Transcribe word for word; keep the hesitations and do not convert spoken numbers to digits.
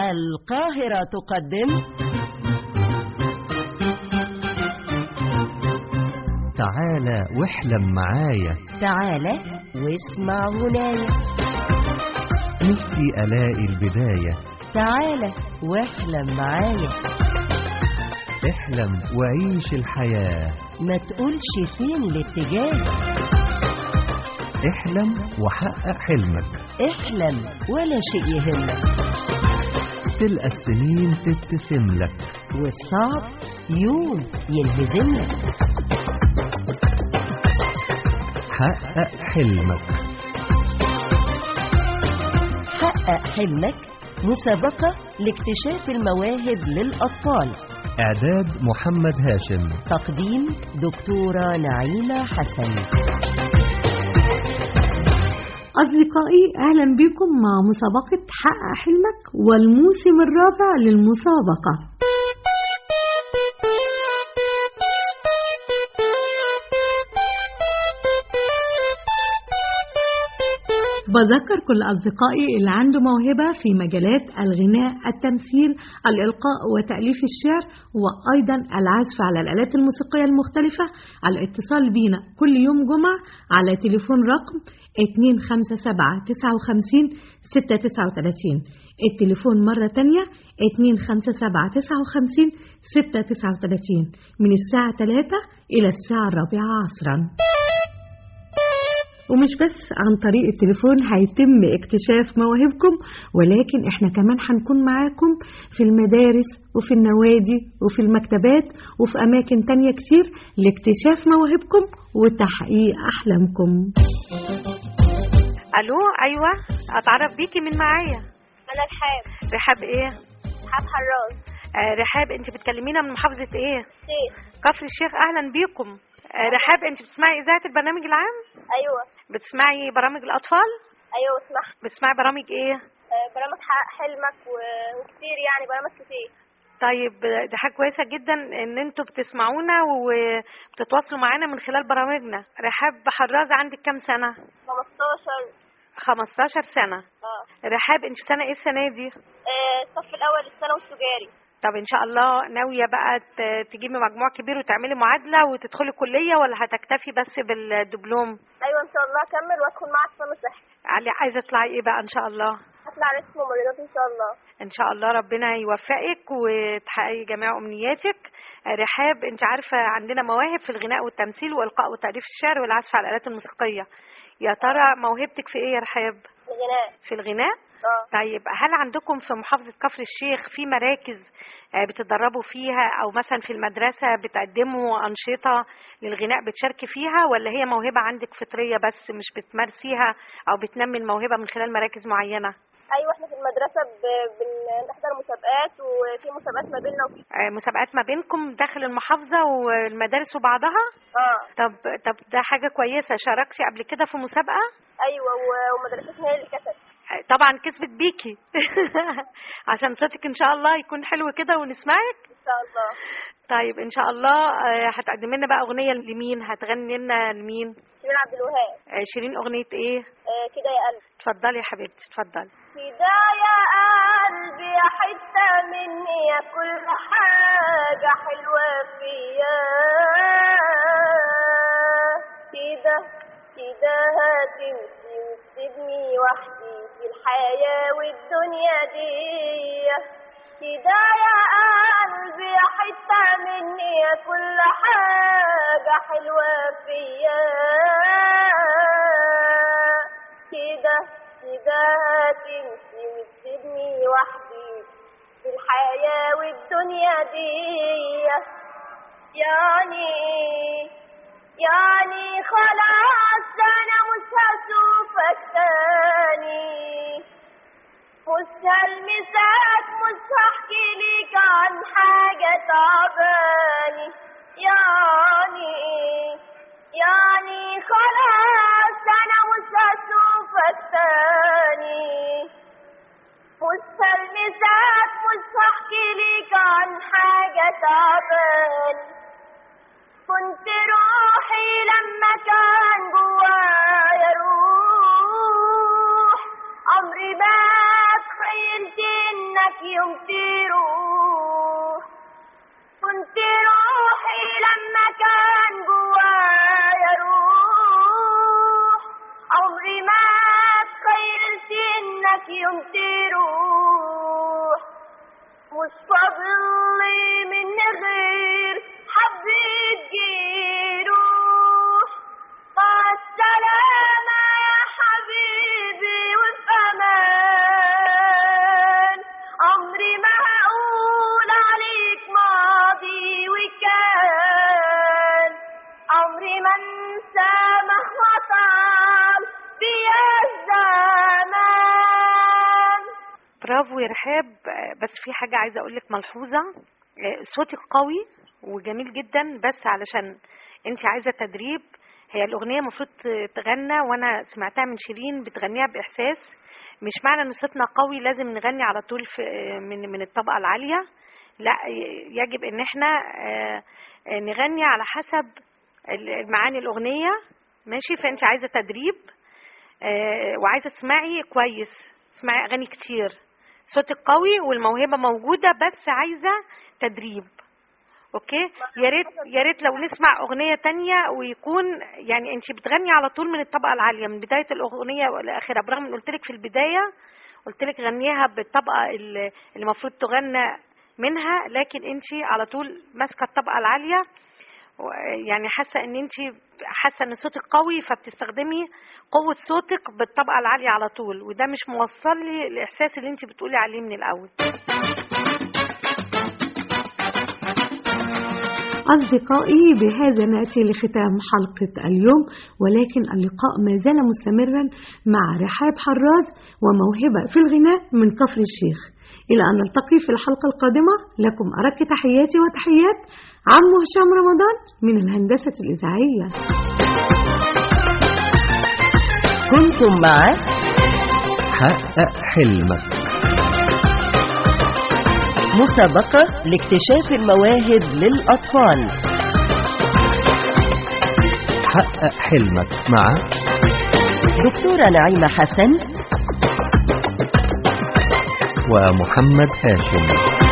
القاهرة تقدم تعالى واحلم معايا، تعالى واسمع هنايا، نفسي ألاقي البداية، تعالى واحلم معايا، احلم وعيش الحياة، ما تقولش فين الاتجاه، احلم وحقق حلمك، احلم ولا شيء يهمك، تلقى السنين تبتسم لك، والصعب يوم ينهزم لك، حقق حلمك. حقق حلمك مسابقة لاكتشاف المواهب للأطفال، إعداد محمد هاشم، تقديم دكتورة نعيمة حسن. أصدقائي أهلا بكم مع مسابقة حقق حلمك والموسم الرابع للمسابقة. بذكر كل أصدقائي اللي عنده موهبة في مجالات الغناء، التمثيل، الإلقاء وتأليف الشعر، وأيضا العزف على الآلات الموسيقية المختلفة، على الاتصال بينا كل يوم جمعة على تليفون رقم اتنين خمسة سبعة تسعة خمسين ستة تسعة ثلاثين. التليفون مرة تانية اتنين خمسة سبعة تسعة خمسين ستة تسعة ثلاثين من الساعة ثلاثة إلى الساعة الرابعة عصرا. ومش بس عن طريق التليفون هيتم اكتشاف مواهبكم، ولكن احنا كمان هنكون معاكم في المدارس وفي النوادي وفي المكتبات وفي اماكن تانية كتير لاكتشاف مواهبكم وتحقيق احلامكم. الو، ايوه، اتعرف بيكي من معايا؟ انا رحاب. رحاب ايه؟ رحاب حراز. آه رحاب، انت بتكلمينا من محافظة ايه؟ الشيخ. كفر الشيخ. اهلا بيكم. آه رحاب، انت بتسمعي اذاعة البرنامج العام؟ ايوه. بتسمعي برامج الاطفال؟ ايوه اسمع. بتسمعي برامج ايه؟ آه برامج حقق حلمك و... وكتير يعني برامج كتير. طيب دي حاجة كويسة جدا ان انتوا بتسمعونا وبتتواصلوا معانا من خلال برامجنا. رحاب حراز، عندك كام سنة؟ خمستاشر. خمستاشر سنة. اه. رحاب، انت في سنة ايه السنة دي؟ آه الصف الاول الثانوي التجاري. طب ان شاء الله ناوية بقى تجيبي مجموع كبير وتعملي معادلة وتدخلي كلية، ولا هتكتفي بس بالدبلوم؟ ايوه ان شاء الله اكمل وادخل معهد فن صحي. عايزة تطلعي ايه بقى ان شاء الله؟ هطلع رئيسة ممرضات ان شاء الله. ان شاء الله ربنا يوفقك وتحققي جميع امنياتك. رحاب، انت عارفة عندنا مواهب في الغناء والتمثيل والإلقاء وتأليف الشعر والعزف على الآلات الموسيقية. يا ترى موهبتك في ايه يا رحاب؟ الغناء. في الغناء؟ اه. طيب هل عندكم في محافظة كفر الشيخ في مراكز بتتدربوا فيها، او مثلا في المدرسة بتقدموا أنشطة للغناء بتشاركي فيها، ولا هي موهبة عندك فطرية بس مش بتمارسيها او بتنمي الموهبة من خلال مراكز معينة؟ ايوه احنا في المدرسة ب... بنحضر مسابقات، وفي مسابقات ما بيننا وفي... مسابقات ما بينكم داخل المحافظة والمدارس وبعضها؟ اه. طب طب ده حاجة كويسة. شاركتي قبل كده في مسابقة؟ ايوه ومدرستنا هي اللي كسبت. طبعا كسبت بيكي عشان صوتك ان شاء الله يكون حلو كده ونسمعك ان شاء الله. طيب ان شاء الله هتقدمي لنا بقى اغنيه لمين؟ هتغني لنا لمين؟ شيرين عبد الوهاب. شيرين اغنيه ايه؟ آه كده يا قلبي. اتفضلي يا حبيبتي اتفضلي. كده يا قلبي يا حته مني يا كل حاجه حلوه فيا، كده كده هتمشي وتسيبني وحدي في الحياة والدنيا دي، كده يا قلبي يا حتة مني يا كل حاجة حلوة فيا، كده كده هتمشي وتسيبني وحدي في الحياة والدنيا دي، يعني يعني خلاص أنا مش هشوفك تاني، مش هلمسك، مش هحكي ليك عن حاجة تعباني، يعني يعني خلاص أنا مش هشوفك تاني، مش هلمسك، مش هحكي ليك عن حاجة تعباني، كنت روحي لما كان جوايا روح، عمري ما تخيلت انك إنك يوم تروح. كنت روحي لما كان جوايا روح، عمري ما تخيلت إنك يوم تروح. مش فاضلي من غير حبيت جروح. مع السلامة يا حبيبي وفي أمان، عمري ما هقول عليك ماضي وكان، عمري ما انسى مهما طال بيا الزمان. برافو يا رحاب. بس في حاجة عايزة أقولك ملحوظة، صوتك قوي وجميل جدا، بس علشان انت عايزة تدريب. هي الأغنية المفروض تغنى، وأنا سمعتها من شيرين بتغنيها بإحساس. مش معنى إن صوتنا قوي لازم نغني على طول في من من الطبقة العالية، لا، يجب إن احنا نغني على حسب المعاني الأغنية. ماشي؟ فأنت عايزة تدريب وعايزة تسمعي كويس، تسمعي أغاني كتير. صوتك قوي والموهبة موجودة، بس عايزة تدريب. اوكي؟ يا ريت يا ريت لو نسمع اغنيه تانية ويكون يعني انت بتغني على طول من الطبقه العاليه من بدايه الاغنيه لاخرها، برغم ان قلت لك في البدايه قلت لك غنيها بالطبقه اللي المفروض تغنى منها، لكن انت على طول ماسكه الطبقه العاليه. يعني حاسه ان انت حاسه ان صوتك قوي، فبتستخدمي قوه صوتك بالطبقه العاليه على طول، وده مش موصل لي الاحساس اللي انت بتقولي عليه من الاول. أصدقائي، بهذا نأتي لختام حلقة اليوم، ولكن اللقاء ما زال مستمرا مع رحاب حراز وموهبة في الغناء من كفر الشيخ. إلى أن نلتقي في الحلقة القادمة، لكم أرق تحياتي وتحيات عم هشام رمضان من الهندسة الإذاعية. كنتم مع حقق حلمك، مسابقة لاكتشاف المواهب للأطفال. حقق حلمك مع دكتورة نعيمة حسن ومحمد هاشم.